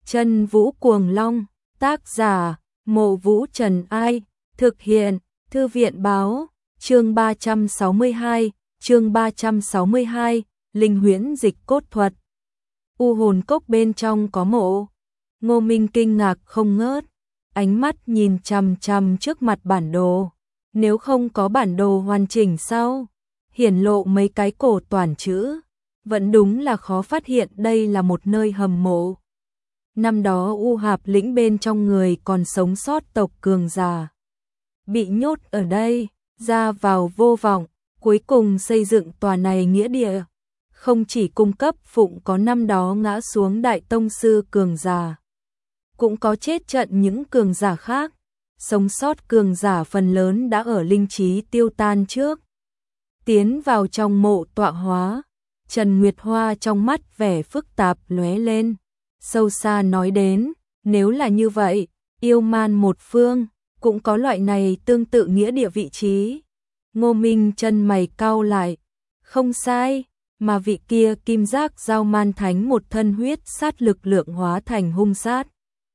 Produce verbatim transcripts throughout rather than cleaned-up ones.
Chân Vũ Cuồng Long, tác giả, Mộ Vũ Trần Ai, thực hiện, Thư viện Báo, chương ba trăm sáu mươi hai, chương ba trăm sáu mươi hai, Linh huyễn dịch cốt thuật. U hồn cốc bên trong có mộ. Ngô Minh kinh ngạc không ngớt, ánh mắt nhìn chằm chằm trước mặt bản đồ. Nếu không có bản đồ hoàn chỉnh sau, hiển lộ mấy cái cổ toàn chữ, vẫn đúng là khó phát hiện đây là một nơi hầm mộ. Năm đó U Hạp lĩnh bên trong người còn sống sót tộc cường giả, bị nhốt ở đây, ra vào vô vọng, cuối cùng xây dựng tòa này nghĩa địa. Không chỉ cung cấp phụng có năm đó ngã xuống đại tông sư cường giả, cũng có chết trận những cường giả khác. Sống sót cường giả phần lớn đã ở linh trí tiêu tan trước, tiến vào trong mộ tọa hóa. Trần Nguyệt Hoa trong mắt vẻ phức tạp lóe lên, sâu xa nói đến, nếu là như vậy, yêu man một phương cũng có loại này tương tự nghĩa địa vị trí. Ngô Minh chân mày cau lại, không sai, mà vị kia kim giác giao man thánh một thân huyết sát lực lượng hóa thành hung sát.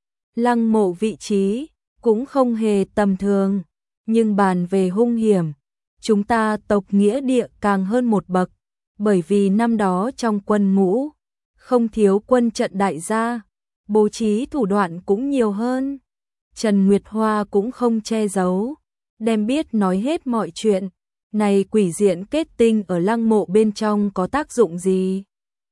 Lăng mộ vị trí cũng không hề tầm thường, nhưng bàn về hung hiểm, chúng ta tộc nghĩa địa càng hơn một bậc, bởi vì năm đó trong quân ngũ không thiếu quân trận đại gia, bố trí thủ đoạn cũng nhiều hơn. Trần Nguyệt Hoa cũng không che giấu, đem biết nói hết mọi chuyện. Này quỷ diện kết tinh ở lăng mộ bên trong có tác dụng gì?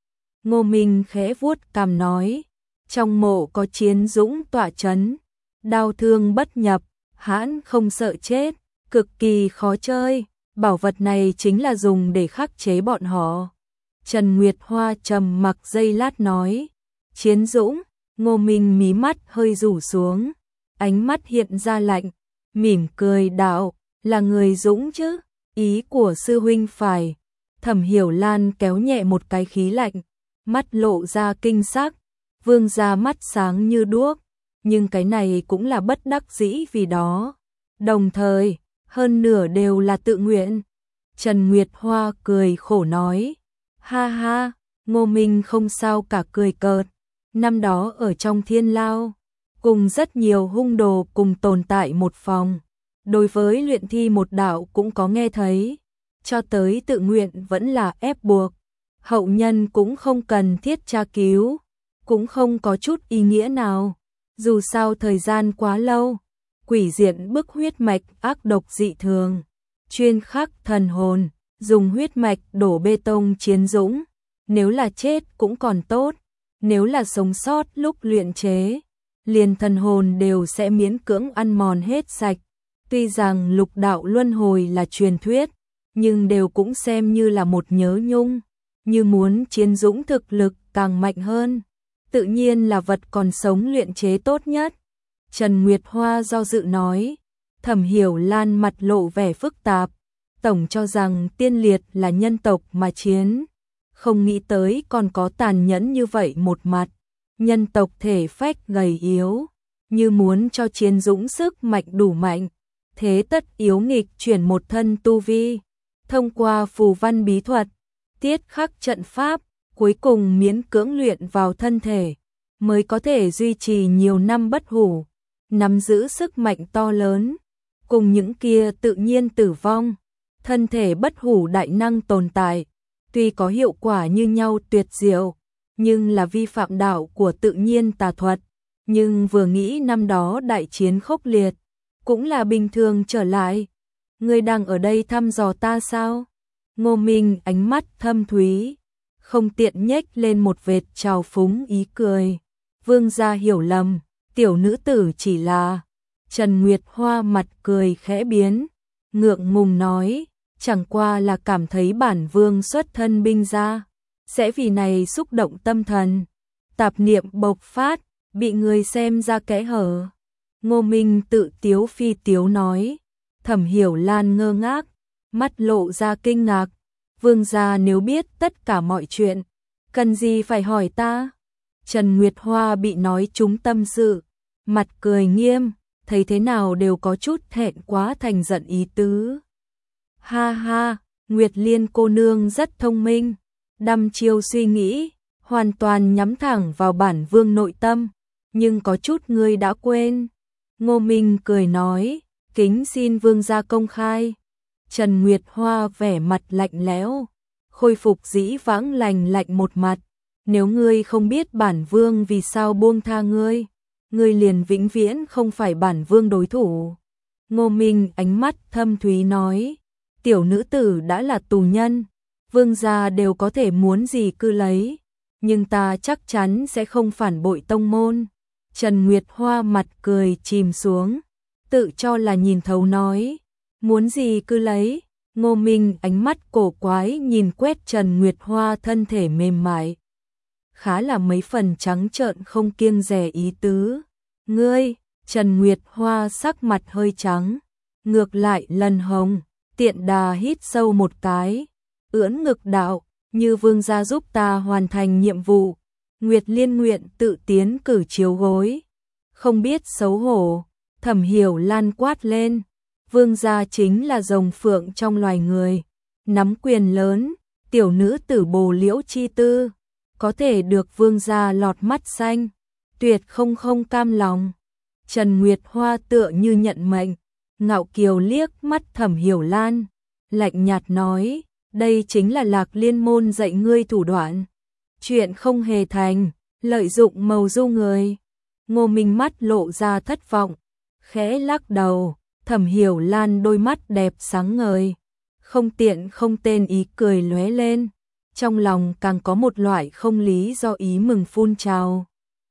Ngô Minh khẽ vuốt cằm nói, trong mộ có chiến dũng tọa chấn, đao thương bất nhập, hãn không sợ chết, cực kỳ khó chơi, bảo vật này chính là dùng để khắc chế bọn họ. Trần Nguyệt Hoa trầm mặc giây lát nói, chiến dũng. Ngô Minh mí mắt hơi rủ xuống, ánh mắt hiện ra lạnh, mỉm cười đạo, là người dũng chứ? Ý của sư huynh phải. Thẩm Hiểu Lan kéo nhẹ một cái khí lạnh, mắt lộ ra kinh sắc. Vương gia mắt sáng như đuốc, nhưng cái này cũng là bất đắc dĩ vì đó. Đồng thời, hơn nửa đều là tự nguyện. Trần Nguyệt Hoa cười khổ nói, ha ha, Ngô Minh không sao cả cười cợt. Năm đó ở trong thiên lao, cùng rất nhiều hung đồ cùng tồn tại một phòng. Đối với luyện thi một đạo cũng có nghe thấy, cho tới tự nguyện vẫn là ép buộc. Hậu nhân cũng không cần thiết tra cứu, cũng không có chút ý nghĩa nào. Dù sao thời gian quá lâu, quỷ diện bức huyết mạch ác độc dị thường, chuyên khắc thần hồn, dùng huyết mạch đổ bê tông chiến dũng. Nếu là chết cũng còn tốt, nếu là sống sót lúc luyện chế, liền thần hồn đều sẽ miễn cưỡng ăn mòn hết sạch. Tuy rằng lục đạo luân hồi là truyền thuyết, nhưng đều cũng xem như là một nhớ nhung, như muốn chiến dũng thực lực càng mạnh hơn, tự nhiên là vật còn sống luyện chế tốt nhất. Trần Nguyệt Hoa do dự nói, Thẩm Hiểu Lan mặt lộ vẻ phức tạp, tổng cho rằng tiên liệt là nhân tộc mà chiến, không nghĩ tới còn có tàn nhẫn như vậy một mặt. Nhân tộc thể phách gầy yếu, như muốn cho chiến dũng sức mạnh đủ mạnh, thế tất yếu nghịch chuyển một thân tu vi, thông qua phù văn bí thuật, tiết khắc trận pháp, cuối cùng miễn cưỡng luyện vào thân thể, mới có thể duy trì nhiều năm bất hủ, nắm giữ sức mạnh to lớn, cùng những kia tự nhiên tử vong, thân thể bất hủ đại năng tồn tại, tuy có hiệu quả như nhau tuyệt diệu, nhưng là vi phạm đạo của tự nhiên tà thuật. Nhưng vừa nghĩ năm đó đại chiến khốc liệt, cũng là bình thường trở lại. Ngươi đang ở đây thăm dò ta sao? Ngô Minh ánh mắt thâm thúy, không tiện nhếch lên một vệt trào phúng ý cười. Vương gia hiểu lầm, tiểu nữ tử chỉ là... Trần Nguyệt Hoa mặt cười khẽ biến, ngượng ngùng nói, chẳng qua là cảm thấy bản vương xuất thân binh gia, sẽ vì này xúc động tâm thần, tạp niệm bộc phát, bị người xem ra kẽ hở. Ngô Minh tự tiếu phi tiếu nói. Thẩm Hiểu Lan ngơ ngác, mắt lộ ra kinh ngạc, vương gia nếu biết tất cả mọi chuyện, cần gì phải hỏi ta? Trần Nguyệt Hoa bị nói trúng tâm sự, mặt cười nghiêm, thấy thế nào đều có chút thẹn quá thành giận ý tứ. Ha ha, Nguyệt Liên cô nương rất thông minh, đăm chiêu suy nghĩ, hoàn toàn nhắm thẳng vào bản vương nội tâm, nhưng có chút ngươi đã quên. Ngô Minh cười nói, kính xin vương gia công khai. Trần Nguyệt Hoa vẻ mặt lạnh lẽo, khôi phục dĩ vãng lành lạnh một mặt. Nếu ngươi không biết bản vương vì sao buông tha ngươi, ngươi liền vĩnh viễn không phải bản vương đối thủ. Ngô Minh ánh mắt thâm thúy nói, tiểu nữ tử đã là tù nhân, vương gia đều có thể muốn gì cứ lấy, nhưng ta chắc chắn sẽ không phản bội tông môn. Trần Nguyệt Hoa mặt cười chìm xuống, tự cho là nhìn thấu nói, muốn gì cứ lấy. Ngô Minh ánh mắt cổ quái nhìn quét Trần Nguyệt Hoa thân thể mềm mại, khá là mấy phần trắng trợn không kiêng dè ý tứ. Ngươi, Trần Nguyệt Hoa sắc mặt hơi trắng, ngược lại lần hồng, tiện đà hít sâu một cái, ưỡn ngực đạo, như vương gia giúp ta hoàn thành nhiệm vụ. Nguyệt Liên nguyện tự tiến cử chiếu gối, không biết xấu hổ. Thẩm Hiểu Lan quát lên, vương gia chính là rồng phượng trong loài người, nắm quyền lớn, tiểu nữ tử bồ liễu chi tư, có thể được vương gia lọt mắt xanh, tuyệt không không cam lòng. Trần Nguyệt Hoa tựa như nhận mệnh, ngạo kiều liếc mắt Thẩm Hiểu Lan, lạnh nhạt nói, đây chính là Lạc Liên môn dạy ngươi thủ đoạn. Chuyện không hề thành, lợi dụng màu du người. Ngô Minh mắt lộ ra thất vọng, khẽ lắc đầu. Thẩm Hiểu Lan đôi mắt đẹp sáng ngời, không tiện không tên ý cười lóe lên, trong lòng càng có một loại không lý do ý mừng phun trào.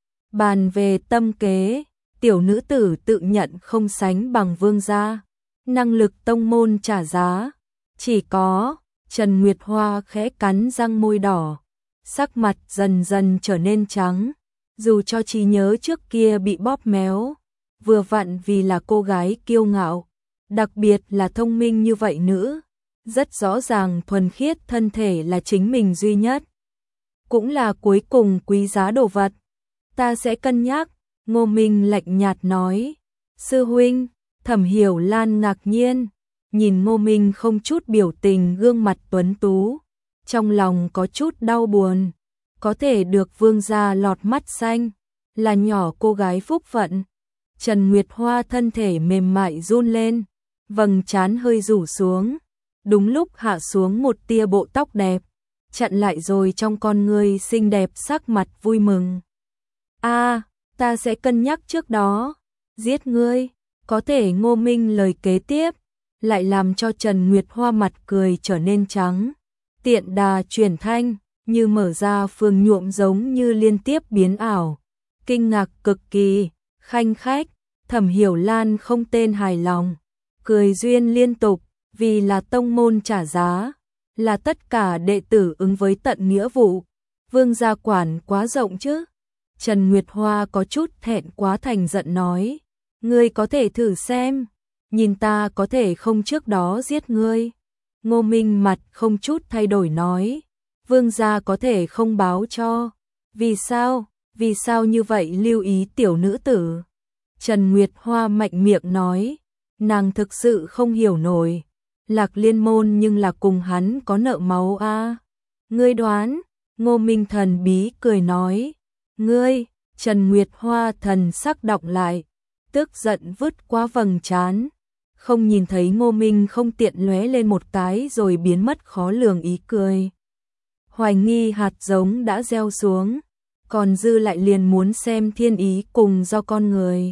Bàn về tâm kế, tiểu nữ tử tự nhận không sánh bằng vương gia, năng lực tông môn trả giá, chỉ có. Trần Nguyệt Hoa khẽ cắn răng môi đỏ, sắc mặt dần dần trở nên trắng, dù cho trí nhớ trước kia bị bóp méo, vừa vặn vì là cô gái kiêu ngạo, đặc biệt là thông minh như vậy nữ, rất rõ ràng thuần khiết thân thể là chính mình duy nhất, cũng là cuối cùng quý giá đồ vật. Ta sẽ cân nhắc. Ngô Minh lạnh nhạt nói. Sư huynh. Thẩm Hiểu Lan ngạc nhiên, nhìn Ngô Minh không chút biểu tình gương mặt tuấn tú, trong lòng có chút đau buồn, có thể được vương gia lọt mắt xanh, là nhỏ cô gái phúc phận. Trần Nguyệt Hoa thân thể mềm mại run lên, vầng trán hơi rủ xuống, đúng lúc hạ xuống một tia bộ tóc đẹp, chặn lại rồi trong con ngươi xinh đẹp sắc mặt vui mừng. A, ta sẽ cân nhắc trước đó, giết ngươi. Có thể Ngô Minh lời kế tiếp lại làm cho Trần Nguyệt Hoa mặt cười trở nên trắng, tiện đà chuyển thanh, như mở ra phương nhuộm giống như liên tiếp biến ảo, kinh ngạc cực kỳ, khanh khách. Thẩm Hiểu Lan không tên hài lòng, cười duyên liên tục, vì là tông môn trả giá, là tất cả đệ tử ứng với tận nghĩa vụ, vương gia quản quá rộng chứ. Trần Nguyệt Hoa có chút thẹn quá thành giận nói, ngươi có thể thử xem, nhìn ta có thể không trước đó giết ngươi. Ngô Minh mặt không chút thay đổi nói, vương gia có thể không báo cho. Vì sao, vì sao như vậy lưu ý tiểu nữ tử? Trần Nguyệt Hoa mạnh miệng nói, nàng thực sự không hiểu nổi, Lạc Liên môn nhưng là cùng hắn có nợ máu a. À? Ngươi đoán? Ngô Minh thần bí cười nói, ngươi. Trần Nguyệt Hoa thần sắc đọng lại, tức giận vứt qua vầng trán, không nhìn thấy Ngô Minh không tiện lóe lên một cái rồi biến mất khó lường ý cười. Hoài nghi hạt giống đã gieo xuống, còn dư lại liền muốn xem thiên ý cùng do con người.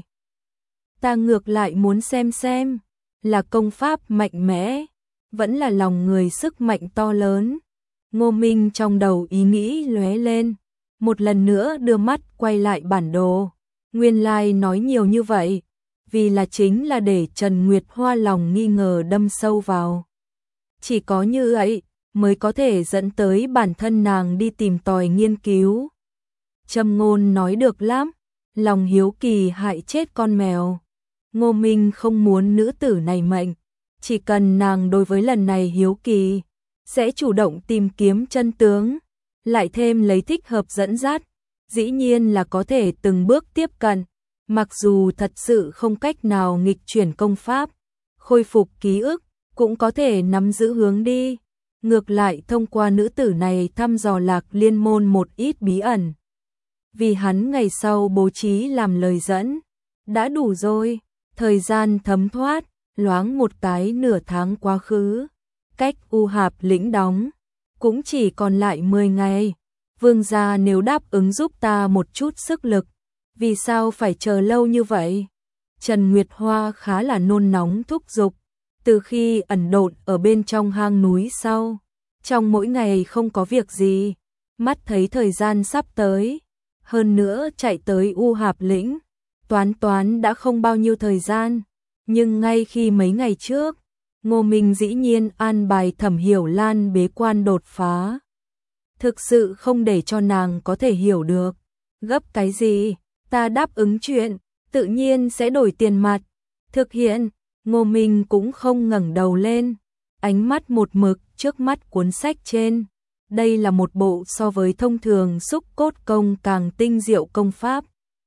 Ta ngược lại muốn xem xem, là công pháp mạnh mẽ, vẫn là lòng người sức mạnh to lớn. Ngô Minh trong đầu ý nghĩ lóe lên, một lần nữa đưa mắt quay lại bản đồ. Nguyên lai nói nhiều như vậy, vì là chính là để Trần Nguyệt Hoa lòng nghi ngờ đâm sâu vào. Chỉ có như vậy mới có thể dẫn tới bản thân nàng đi tìm tòi nghiên cứu. Châm ngôn nói được lắm, lòng hiếu kỳ hại chết con mèo. Ngô Minh không muốn nữ tử này mệnh, chỉ cần nàng đối với lần này hiếu kỳ, sẽ chủ động tìm kiếm chân tướng, lại thêm lấy thích hợp dẫn dắt, dĩ nhiên là có thể từng bước tiếp cận, mặc dù thật sự không cách nào nghịch chuyển công pháp, khôi phục ký ức, cũng có thể nắm giữ hướng đi. Ngược lại thông qua nữ tử này thăm dò Lạc Liên môn một ít bí ẩn. vì hắn ngày sau bố trí làm lời dẫn. Đã đủ rồi, thời gian thấm thoát, loáng một cái nửa tháng quá khứ. Cách U Hạp lĩnh đóng, cũng chỉ còn lại mười ngày. Vương gia nếu đáp ứng giúp ta một chút sức lực, vì sao phải chờ lâu như vậy? Trần Nguyệt Hoa khá là nôn nóng thúc giục, từ khi ẩn độn ở bên trong hang núi sau, trong mỗi ngày không có việc gì, mắt thấy thời gian sắp tới, hơn nữa chạy tới U Hạp lĩnh, toán toán đã không bao nhiêu thời gian, nhưng ngay khi mấy ngày trước, Ngô Minh dĩ nhiên an bài Thẩm Hiểu Lan bế quan đột phá. Thực sự không để cho nàng có thể hiểu được. Gấp cái gì? Ta đáp ứng chuyện, tự nhiên sẽ đổi tiền mặt. Thực hiện, Ngô Minh cũng không ngẩng đầu lên. Ánh mắt một mực trước mắt cuốn sách trên. Đây là một bộ so với thông thường xúc cốt công càng tinh diệu công pháp.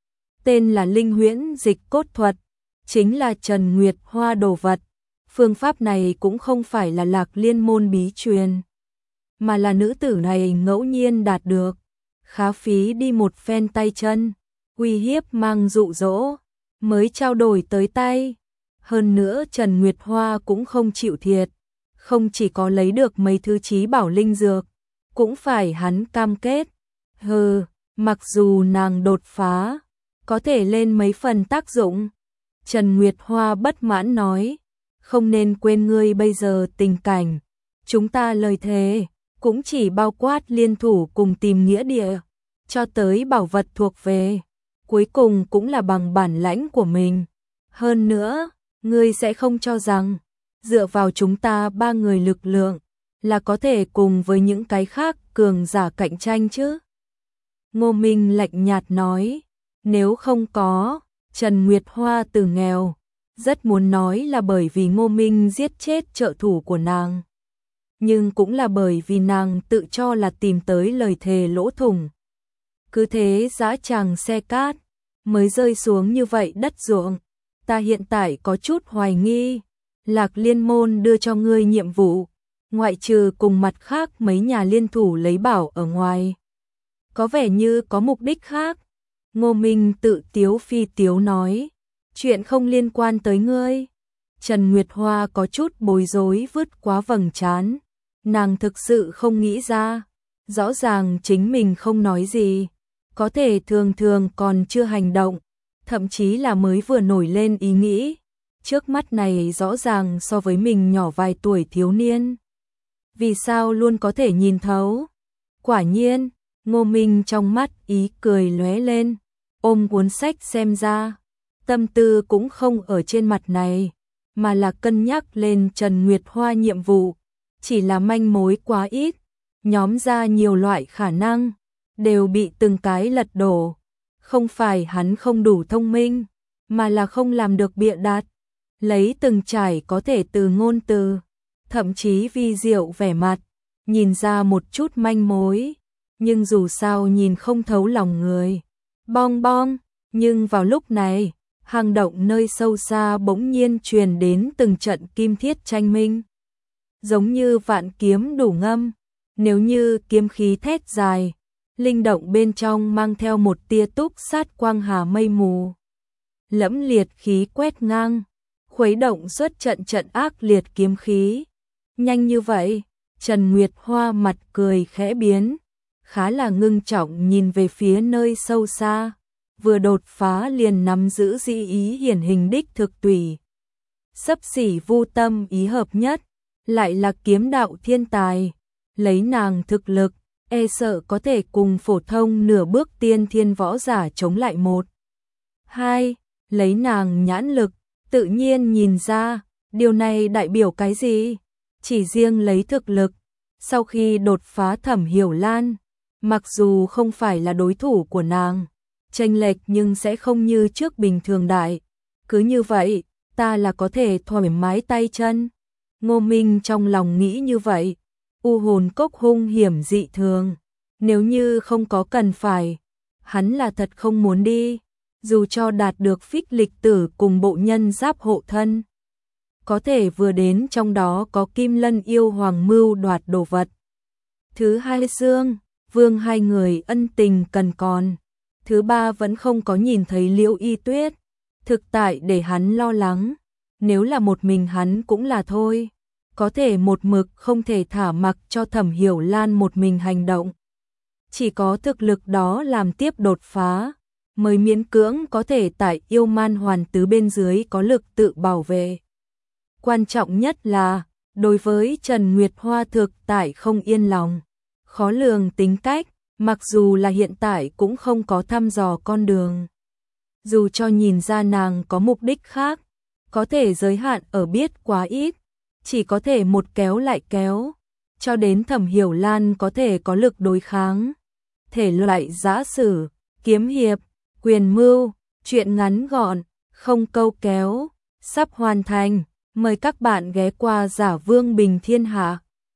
Tên là Linh Huyễn Dịch Cốt Thuật, chính là Trần Nguyệt Hoa đồ vật. Phương pháp này cũng không phải là Lạc Liên môn bí truyền, mà là nữ tử này ngẫu nhiên đạt được, khá phí đi một phen tay chân, uy hiếp mang dụ dỗ, mới trao đổi tới tay. Hơn nữa Trần Nguyệt Hoa cũng không chịu thiệt, không chỉ có lấy được mấy thứ chí bảo linh dược, cũng phải hắn cam kết. Hừ, mặc dù nàng đột phá, có thể lên mấy phần tác dụng. Trần Nguyệt Hoa bất mãn nói, không nên quên ngươi bây giờ tình cảnh, chúng ta lời thề cũng chỉ bao quát liên thủ cùng tìm nghĩa địa, cho tới bảo vật thuộc về, cuối cùng cũng là bằng bản lãnh của mình. Hơn nữa, ngươi sẽ không cho rằng, dựa vào chúng ta ba người lực lượng, là có thể cùng với những cái khác cường giả cạnh tranh chứ? Ngô Minh lạnh nhạt nói, nếu không có, Trần Nguyệt Hoa từ nghèo, rất muốn nói là bởi vì Ngô Minh giết chết trợ thủ của nàng. Nhưng cũng là bởi vì nàng tự cho là tìm tới lời thề lỗ thủng. Cứ thế dã tràng xe cát, mới rơi xuống như vậy đất ruộng. Ta hiện tại có chút hoài nghi, Lạc Liên môn đưa cho ngươi nhiệm vụ, ngoại trừ cùng mặt khác mấy nhà liên thủ lấy bảo ở ngoài, có vẻ như có mục đích khác. Ngô Minh tự tiếu phi tiếu nói, chuyện không liên quan tới ngươi. Trần Nguyệt Hoa có chút bối rối vứt quá vầng trán, nàng thực sự không nghĩ ra, rõ ràng chính mình không nói gì, có thể thường thường còn chưa hành động, thậm chí là mới vừa nổi lên ý nghĩ, trước mắt này rõ ràng so với mình nhỏ vài tuổi thiếu niên. Vì sao luôn có thể nhìn thấu? Quả nhiên, Ngô Minh trong mắt ý cười lóe lên, ôm cuốn sách xem ra, tâm tư cũng không ở trên mặt này, mà là cân nhắc lên Trần Nguyệt Hoa nhiệm vụ, chỉ là manh mối quá ít, nhóm ra nhiều loại khả năng, đều bị từng cái lật đổ. Không phải hắn không đủ thông minh, mà là không làm được bịa đặt, lấy từng trải có thể từ ngôn từ, thậm chí vi diệu vẻ mặt, nhìn ra một chút manh mối, nhưng dù sao nhìn không thấu lòng người. Bong bong, nhưng vào lúc này, hang động nơi sâu xa bỗng nhiên truyền đến từng trận kim thiết tranh minh. Giống như vạn kiếm đủ ngâm, nếu như kiếm khí thét dài, linh động bên trong mang theo một tia túc sát quang hà mây mù. Lẫm liệt khí quét ngang, khuấy động xuất trận trận ác liệt kiếm khí. Nhanh như vậy, Trần Nguyệt Hoa mặt cười khẽ biến, khá là ngưng trọng nhìn về phía nơi sâu xa, vừa đột phá liền nắm giữ dị ý hiển hình đích thực tùy. Sấp xỉ vu tâm ý hợp nhất, lại là kiếm đạo thiên tài, lấy nàng thực lực, e sợ có thể cùng phổ thông nửa bước tiên thiên võ giả chống lại một. Hai, lấy nàng nhãn lực, tự nhiên nhìn ra, điều này đại biểu cái gì? Chỉ riêng lấy thực lực, sau khi đột phá Thẩm Hiểu Lan, mặc dù không phải là đối thủ của nàng, chênh lệch nhưng sẽ không như trước bình thường đại. Cứ như vậy, ta là có thể thoải mái tay chân. Ngô Minh trong lòng nghĩ như vậy. U hồn cốc hung hiểm dị thường, nếu như không có cần phải, hắn là thật không muốn đi, dù cho đạt được phích lịch tử cùng bộ nhân giáp hộ thân. Có thể vừa đến trong đó có Kim Lân yêu hoàng mưu đoạt đồ vật. Thứ hai Dương, Vương hai người ân tình cần còn. Thứ ba vẫn không có nhìn thấy Liễu Y Tuyết, thực tại để hắn lo lắng, nếu là một mình hắn cũng là thôi, có thể một mực không thể thả mặc cho Thẩm Hiểu Lan một mình hành động. Chỉ có thực lực đó làm tiếp đột phá, mới miễn cưỡng có thể tại Yêu Man Hoàn Tứ bên dưới có lực tự bảo vệ. Quan trọng nhất là, đối với Trần Nguyệt Hoa thực tại không yên lòng, khó lường tính cách, mặc dù là hiện tại cũng không có thăm dò con đường. Dù cho nhìn ra nàng có mục đích khác, có thể giới hạn ở biết quá ít, chỉ có thể một kéo lại kéo, cho đến Thẩm Hiểu Lan có thể có lực đối kháng. Thể loại giã sử, kiếm hiệp, quyền mưu, truyện ngắn gọn, không câu kéo, sắp hoàn thành. Mời các bạn ghé qua Giả Vương Bình Thiên Hạ.